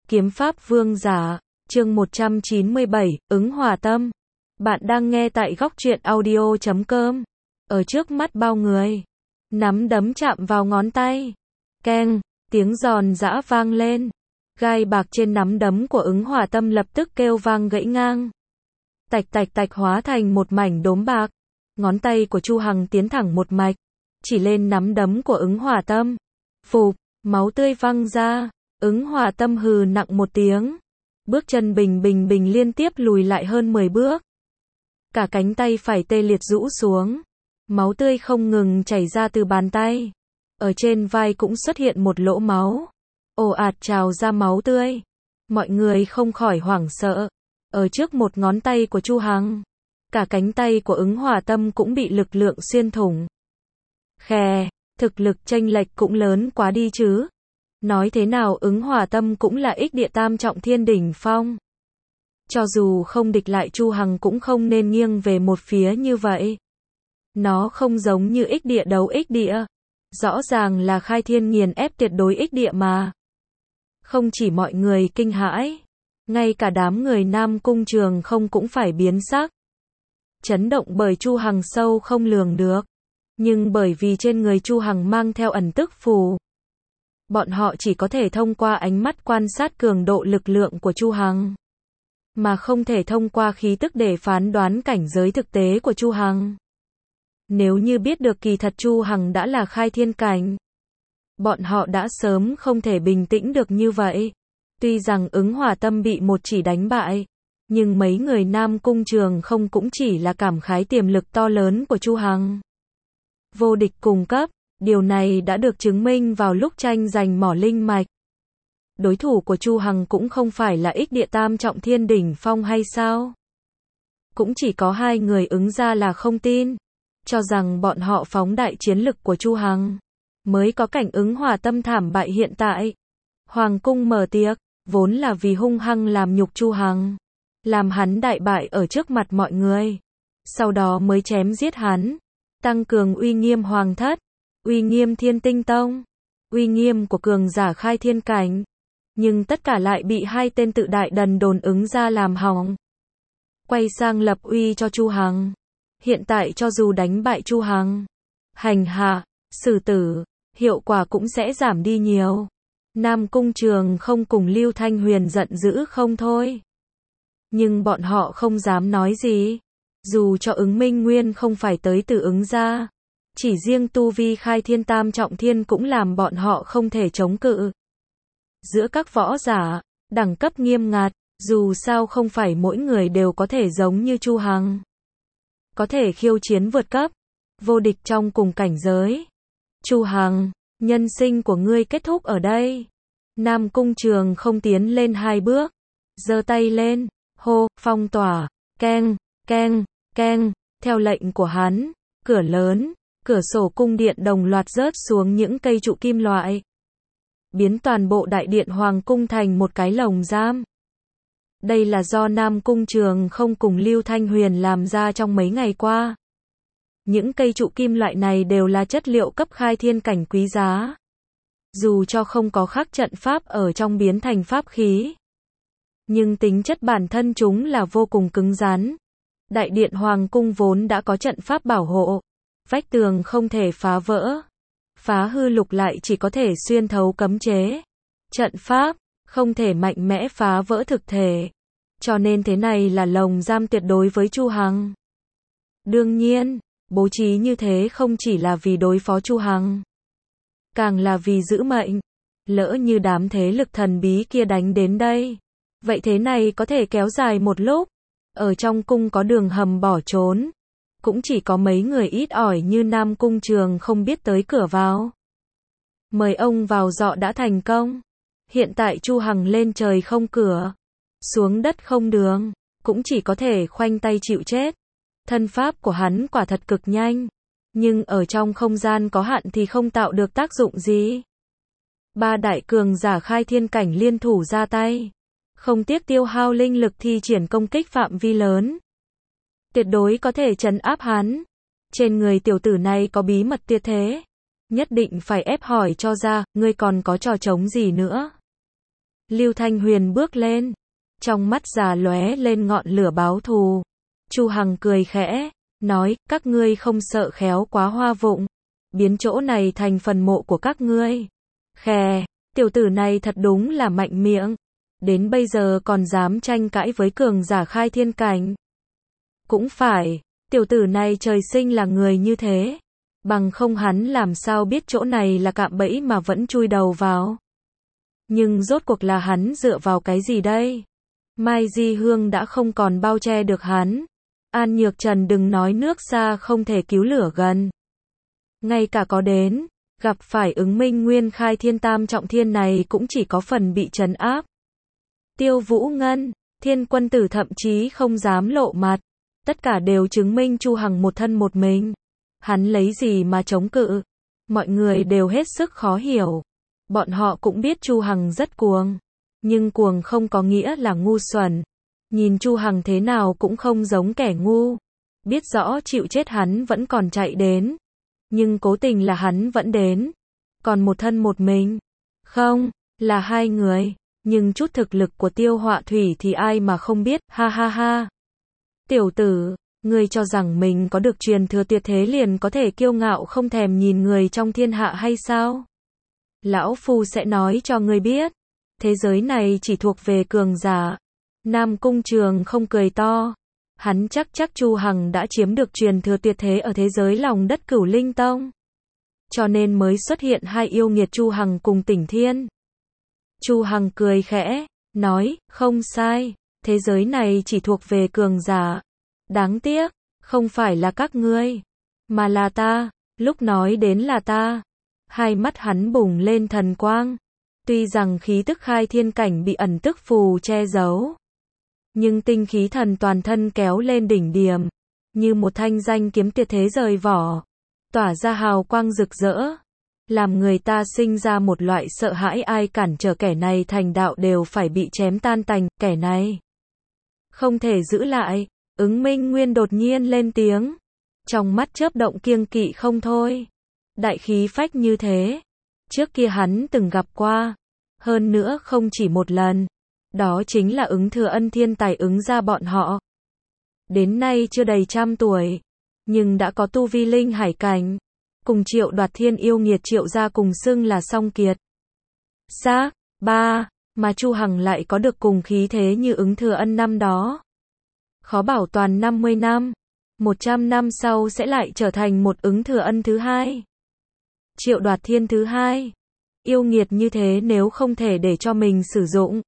Kiếm pháp vương giả, chương 197, ứng hòa tâm. Bạn đang nghe tại góc truyện audio.com. Ở trước mắt bao người, nắm đấm chạm vào ngón tay. Keng, tiếng giòn giã vang lên. Gai bạc trên nắm đấm của ứng hòa tâm lập tức kêu vang gãy ngang. Tạch tạch tạch hóa thành một mảnh đốm bạc. Ngón tay của Chu Hằng tiến thẳng một mạch, chỉ lên nắm đấm của ứng hòa tâm. Phụp, máu tươi văng ra. Ứng hòa tâm hừ nặng một tiếng. Bước chân bình liên tiếp lùi lại hơn 10 bước. Cả cánh tay phải tê liệt rũ xuống. Máu tươi không ngừng chảy ra từ bàn tay. Ở trên vai cũng xuất hiện một lỗ máu. Ồ ạt trào ra máu tươi. Mọi người không khỏi hoảng sợ. Ở trước một ngón tay của Chu Hằng, cả cánh tay của ứng hòa tâm cũng bị lực lượng xuyên thủng. Khè, thực lực chênh lệch cũng lớn quá đi chứ. Nói thế nào ứng hòa tâm cũng là ích địa tam trọng thiên đỉnh phong. Cho dù không địch lại Chu Hằng cũng không nên nghiêng về một phía như vậy. Nó không giống như ích địa đấu ích địa. Rõ ràng là khai thiên nghiền ép tuyệt đối ích địa mà. Không chỉ mọi người kinh hãi, ngay cả đám người Nam Cung Trường không cũng phải biến sắc. Chấn động bởi Chu Hằng sâu không lường được. Nhưng bởi vì trên người Chu Hằng mang theo ẩn tức phù, bọn họ chỉ có thể thông qua ánh mắt quan sát cường độ lực lượng của Chu Hằng, mà không thể thông qua khí tức để phán đoán cảnh giới thực tế của Chu Hằng. Nếu như biết được kỳ thật Chu Hằng đã là khai thiên cảnh, bọn họ đã sớm không thể bình tĩnh được như vậy. Tuy rằng ứng hòa tâm bị một chỉ đánh bại, nhưng mấy người Nam Cung Trường không cũng chỉ là cảm khái tiềm lực to lớn của Chu Hằng. Vô địch cùng cấp, điều này đã được chứng minh vào lúc tranh giành mỏ linh mạch. Đối thủ của Chu Hằng cũng không phải là ích địa tam trọng thiên đỉnh phong hay sao? Cũng chỉ có hai người ứng ra là không tin, cho rằng bọn họ phóng đại chiến lực của Chu Hằng, mới có cảnh ứng hòa tâm thảm bại hiện tại. Hoàng cung mở tiệc, vốn là vì hung hăng làm nhục Chu Hằng, làm hắn đại bại ở trước mặt mọi người, sau đó mới chém giết hắn, tăng cường uy nghiêm hoàng thất, uy nghiêm Thiên Tinh Tông, uy nghiêm của cường giả khai thiên cảnh. Nhưng tất cả lại bị hai tên tự đại đần độn ứng ra làm hỏng. Quay sang lập uy cho Chu Hằng. Hiện tại cho dù đánh bại Chu Hằng, hành hạ, xử tử, hiệu quả cũng sẽ giảm đi nhiều. Nam Cung Trường không cùng Lưu Thanh Huyền giận dữ không thôi. Nhưng bọn họ không dám nói gì. Dù cho ứng Minh Nguyên không phải tới từ ứng ra, chỉ riêng tu vi khai thiên tam trọng thiên cũng làm bọn họ không thể chống cự. Giữa các võ giả, đẳng cấp nghiêm ngặt, dù sao không phải mỗi người đều có thể giống như Chu Hằng. Có thể khiêu chiến vượt cấp, vô địch trong cùng cảnh giới. Chu Hằng, nhân sinh của ngươi kết thúc ở đây. Nam Cung Trường không tiến lên hai bước, giơ tay lên, hô, phong tỏa, keng, keng, keng, theo lệnh của hắn, cửa lớn, cửa sổ cung điện đồng loạt rớt xuống những cây trụ kim loại, biến toàn bộ đại điện hoàng cung thành một cái lồng giam. Đây là do Nam Cung Trường không cùng Lưu Thanh Huyền làm ra trong mấy ngày qua. Những cây trụ kim loại này đều là chất liệu cấp khai thiên cảnh quý giá. Dù cho không có khắc trận pháp ở trong biến thành pháp khí, nhưng tính chất bản thân chúng là vô cùng cứng rắn. Đại điện hoàng cung vốn đã có trận pháp bảo hộ, vách tường không thể phá vỡ, phá hư lục lại chỉ có thể xuyên thấu cấm chế. Trận pháp không thể mạnh mẽ phá vỡ thực thể, cho nên thế này là lồng giam tuyệt đối với Chu Hằng. Đương nhiên, bố trí như thế không chỉ là vì đối phó Chu Hằng, càng là vì giữ mệnh. Lỡ như đám thế lực thần bí kia đánh đến đây, vậy thế này có thể kéo dài một lúc. Ở trong cung có đường hầm bỏ trốn, cũng chỉ có mấy người ít ỏi như Nam Cung Trường không biết tới cửa vào. Mời ông vào dọ đã thành công. Hiện tại Chu Hằng lên trời không cửa, xuống đất không đường, cũng chỉ có thể khoanh tay chịu chết. Thân pháp của hắn quả thật cực nhanh, nhưng ở trong không gian có hạn thì không tạo được tác dụng gì. Ba đại cường giả khai thiên cảnh liên thủ ra tay, không tiếc tiêu hao linh lực thi triển công kích phạm vi lớn, tuyệt đối có thể trấn áp hắn. Trên người tiểu tử này có bí mật tuyệt thế, nhất định phải ép hỏi cho ra, ngươi còn có trò trống gì nữa? Lưu Thanh Huyền bước lên, trong mắt già lóe lên ngọn lửa báo thù. Chu Hằng cười khẽ, nói, các ngươi không sợ khéo quá hoa vụng, biến chỗ này thành phần mộ của các ngươi. Khè, tiểu tử này thật đúng là mạnh miệng, đến bây giờ còn dám tranh cãi với cường giả khai thiên cảnh. Cũng phải, tiểu tử này trời sinh là người như thế, bằng không hắn làm sao biết chỗ này là cạm bẫy mà vẫn chui đầu vào. Nhưng rốt cuộc là hắn dựa vào cái gì đây? Mai Di Hương đã không còn bao che được hắn. An Nhược Trần đừng nói nước xa không thể cứu lửa gần. Ngay cả có đến, gặp phải ứng minh nguyên khai thiên tam trọng thiên này cũng chỉ có phần bị trấn áp. Tiêu Vũ Ngân, Thiên Quân Tử thậm chí không dám lộ mặt. Tất cả đều chứng minh Chu Hằng một thân một mình. Hắn lấy gì mà chống cự? Mọi người đều hết sức khó hiểu. Bọn họ cũng biết Chu Hằng rất cuồng. Nhưng cuồng không có nghĩa là ngu xuẩn. Nhìn Chu Hằng thế nào cũng không giống kẻ ngu. Biết rõ chịu chết hắn vẫn còn chạy đến. Nhưng cố tình là hắn vẫn đến. Còn một thân một mình. Không, là hai người. Nhưng chút thực lực của Tiêu Họa Thủy thì ai mà không biết, ha ha ha. Tiểu tử, ngươi cho rằng mình có được truyền thừa tuyệt thế liền có thể kiêu ngạo không thèm nhìn người trong thiên hạ hay sao? Lão Phu sẽ nói cho ngươi biết. Thế giới này chỉ thuộc về cường giả. Nam Cung Trường không cười to. Hắn chắc Chu Hằng đã chiếm được truyền thừa tuyệt thế ở thế giới lòng đất Cửu Linh Tông. Cho nên mới xuất hiện hai yêu nghiệt Chu Hằng cùng Tỉnh Thiên. Chu Hằng cười khẽ, nói, không sai, thế giới này chỉ thuộc về cường giả. Đáng tiếc, không phải là các ngươi, mà là ta. Lúc nói đến là ta, hai mắt hắn bùng lên thần quang. Tuy rằng khí tức khai thiên cảnh bị ẩn tức phù che giấu, nhưng tinh khí thần toàn thân kéo lên đỉnh điểm, như một thanh danh kiếm tuyệt thế rời vỏ, tỏa ra hào quang rực rỡ, làm người ta sinh ra một loại sợ hãi, ai cản trở kẻ này thành đạo đều phải bị chém tan tành, kẻ này không thể giữ lại. Ứng Minh Nguyên đột nhiên lên tiếng, trong mắt chớp động kiêng kỵ không thôi. Đại khí phách như thế, trước kia hắn từng gặp qua, hơn nữa không chỉ một lần. Đó chính là Ứng Thừa Ân thiên tài Ứng gia bọn họ. Đến nay chưa đầy 100 tuổi, nhưng đã có tu vi linh hải cảnh, cùng Triệu Đoạt Thiên yêu nghiệt Triệu gia cùng xưng là song kiệt. Xác, mà Chu Hằng lại có được cùng khí thế như Ứng Thừa Ân năm đó. Khó bảo toàn 50 năm, 100 năm sau sẽ lại trở thành một Ứng Thừa Ân thứ hai, Triệu Đoạt Thiên thứ hai. Yêu nghiệt như thế nếu không thể để cho mình sử dụng,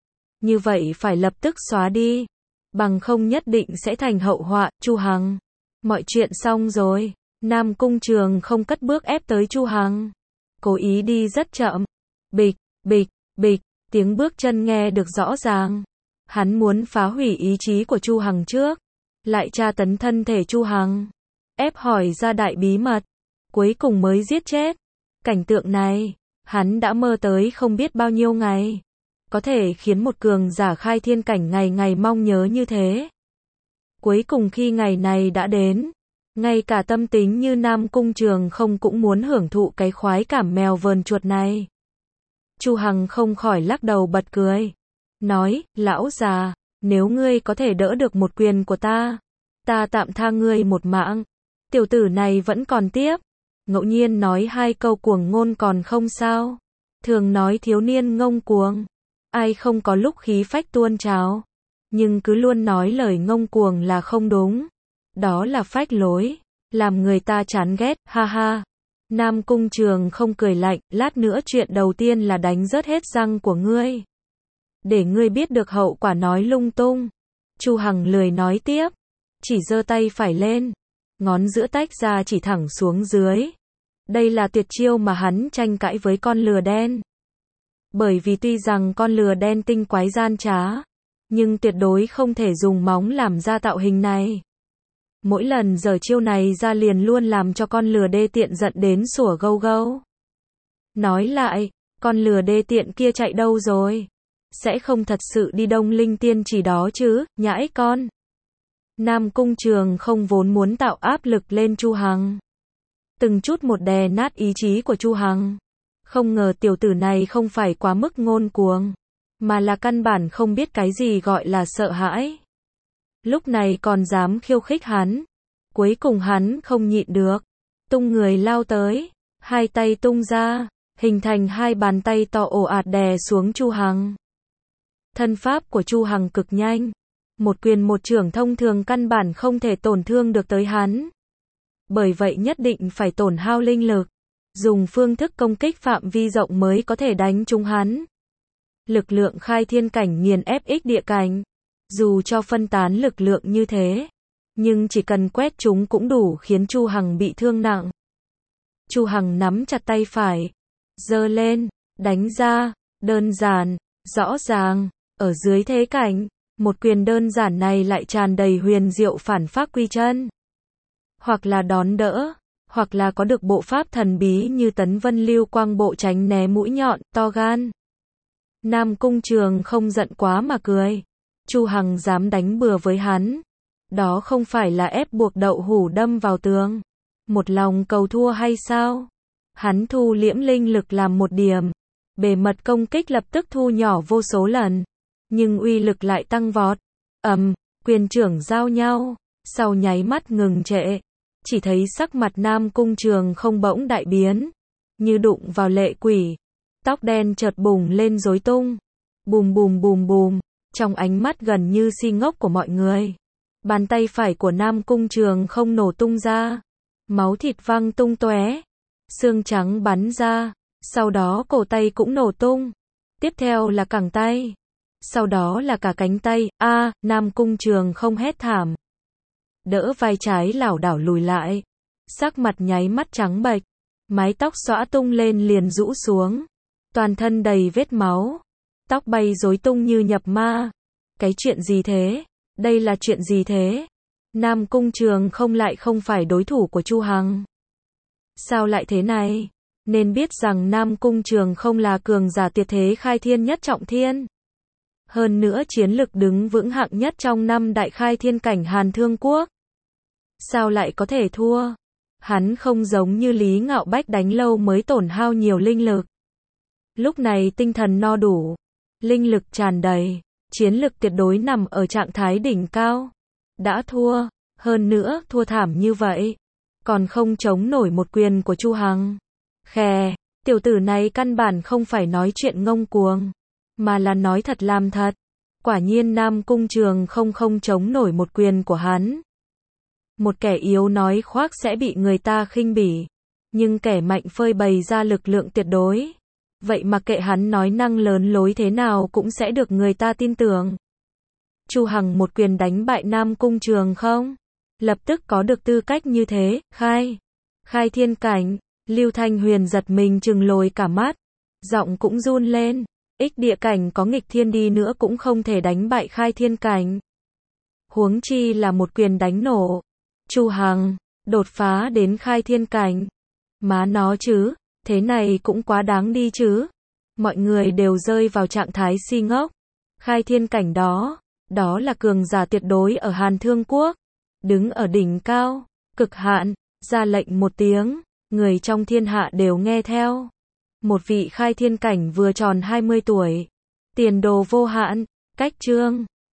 như vậy phải lập tức xóa đi, bằng không nhất định sẽ thành hậu họa. Chu Hằng, mọi chuyện xong rồi. Nam Cung Trường không cất bước ép tới Chu Hằng, cố ý đi rất chậm. Bịch, bịch, bịch, tiếng bước chân nghe được rõ ràng. Hắn muốn phá hủy ý chí của Chu Hằng trước, lại tra tấn thân thể Chu Hằng, ép hỏi ra đại bí mật, cuối cùng mới giết chết. Cảnh tượng này, hắn đã mơ tới không biết bao nhiêu ngày. Có thể khiến một cường giả khai thiên cảnh ngày ngày mong nhớ như thế. Cuối cùng khi ngày này đã đến, ngay cả tâm tính như Nam Cung Trường không cũng muốn hưởng thụ cái khoái cảm mèo vờn chuột này. Chu Hằng không khỏi lắc đầu bật cười, nói, lão già, nếu ngươi có thể đỡ được một quyền của ta tạm tha ngươi một mạng. Tiểu tử này vẫn còn tiếp, ngẫu nhiên nói hai câu cuồng ngôn còn không sao. Thường nói thiếu niên ngông cuồng, ai không có lúc khí phách tuôn trào, nhưng cứ luôn nói lời ngông cuồng là không đúng. Đó là phách lối, làm người ta chán ghét, ha ha. Nam Cung Trường không cười lạnh, lát nữa chuyện đầu tiên là đánh rớt hết răng của ngươi, để ngươi biết được hậu quả nói lung tung. Chu Hằng lười nói tiếp, chỉ giơ tay phải lên, ngón giữa tách ra chỉ thẳng xuống dưới. Đây là tuyệt chiêu mà hắn tranh cãi với con lừa đen. Bởi vì tuy rằng con lừa đen tinh quái gian trá, nhưng tuyệt đối không thể dùng móng làm ra tạo hình này. Mỗi lần giở chiêu này ra liền luôn làm cho con lừa đê tiện giận đến sủa gâu gâu. Nói lại, con lừa đê tiện kia chạy đâu rồi? Sẽ không thật sự đi Đông Linh Tiên Chỉ đó chứ, nhãi con. Nam Cung Trường không vốn muốn tạo áp lực lên Chu Hằng, từng chút một đè nát ý chí của Chu Hằng. Không ngờ tiểu tử này không phải quá mức ngông cuồng, mà là căn bản không biết cái gì gọi là sợ hãi. Lúc này còn dám khiêu khích hắn. Cuối cùng hắn không nhịn được, tung người lao tới, hai tay tung ra, hình thành hai bàn tay to ồ ạt đè xuống Chu Hằng. Thân pháp của Chu Hằng cực nhanh, một quyền một chưởng thông thường căn bản không thể tổn thương được tới hắn. Bởi vậy nhất định phải tổn hao linh lực, dùng phương thức công kích phạm vi rộng mới có thể đánh trúng hắn. Lực lượng khai thiên cảnh nghiền ép ích địa cảnh, dù cho phân tán lực lượng như thế, nhưng chỉ cần quét chúng cũng đủ khiến Chu Hằng bị thương nặng. Chu Hằng nắm chặt tay phải, giơ lên, đánh ra, đơn giản, rõ ràng, ở dưới thế cảnh, một quyền đơn giản này lại tràn đầy huyền diệu phản phác quy chân. Hoặc là đón đỡ, hoặc là có được bộ pháp thần bí như tấn vân lưu quang bộ tránh né mũi nhọn, to gan. Nam Cung Trường không giận quá mà cười. Chu Hằng dám đánh bừa với hắn. Đó không phải là ép buộc đậu hũ đâm vào tường. Một lòng cầu thua hay sao? Hắn thu liễm linh lực làm một điểm. Bề mật công kích lập tức thu nhỏ vô số lần. Nhưng uy lực lại tăng vọt. Quyền trưởng giao nhau. Sau nháy mắt ngừng trệ. Chỉ thấy sắc mặt Nam Cung Trường không bỗng đại biến. Như đụng vào lệ quỷ. Tóc đen chợt bùng lên rối tung. Bùm bùm bùm bùm. Trong ánh mắt gần như si ngốc của mọi người. Bàn tay phải của Nam Cung Trường không nổ tung ra. Máu thịt văng tung tóe. Xương trắng bắn ra. Sau đó cổ tay cũng nổ tung. Tiếp theo là cẳng tay. Sau đó là cả cánh tay. Nam Cung Trường không hét thảm. Đỡ vai trái lảo đảo lùi lại. Sắc mặt nháy mắt trắng bệch. Mái tóc xõa tung lên liền rũ xuống. Toàn thân đầy vết máu. Tóc bay rối tung như nhập ma. Cái chuyện gì thế? Đây là chuyện gì thế? Nam Cung Trường không lại không phải đối thủ của Chu Hằng. Sao lại thế này? Nên biết rằng Nam Cung Trường không là cường giả tuyệt thế khai thiên nhất trọng thiên. Hơn nữa chiến lực đứng vững hạng nhất trong 5 đại khai thiên cảnh Hàn Thương Quốc. Sao lại có thể thua? Hắn không giống như Lý Ngạo Bách đánh lâu mới tổn hao nhiều linh lực. Lúc này tinh thần no đủ, linh lực tràn đầy, chiến lực tuyệt đối nằm ở trạng thái đỉnh cao. Đã thua, hơn nữa thua thảm như vậy, còn không chống nổi một quyền của Chu Hằng. Khè, tiểu tử này căn bản không phải nói chuyện ngông cuồng, mà là nói thật làm thật. Quả nhiên Nam Cung Trường không chống nổi một quyền của hắn. Một kẻ yếu nói khoác sẽ bị người ta khinh bỉ, nhưng kẻ mạnh phơi bày ra lực lượng tuyệt đối. Vậy mà kệ hắn nói năng lớn lối thế nào cũng sẽ được người ta tin tưởng. Chu Hằng một quyền đánh bại Nam Cung Trường không? Lập tức có được tư cách như thế, khai thiên cảnh. Lưu Thanh Huyền giật mình trừng lồi cả mắt, giọng cũng run lên. Ích địa cảnh có nghịch thiên đi nữa cũng không thể đánh bại khai thiên cảnh. Huống chi là một quyền đánh nổ. Chu Hằng đột phá đến khai thiên cảnh. Má nó chứ, thế này cũng quá đáng đi chứ. Mọi người đều rơi vào trạng thái si ngốc. Khai thiên cảnh đó là cường giả tuyệt đối ở Hàn Thương Quốc, đứng ở đỉnh cao, cực hạn, ra lệnh một tiếng, người trong thiên hạ đều nghe theo. Một vị khai thiên cảnh vừa tròn 20 tuổi, tiền đồ vô hạn, cách chương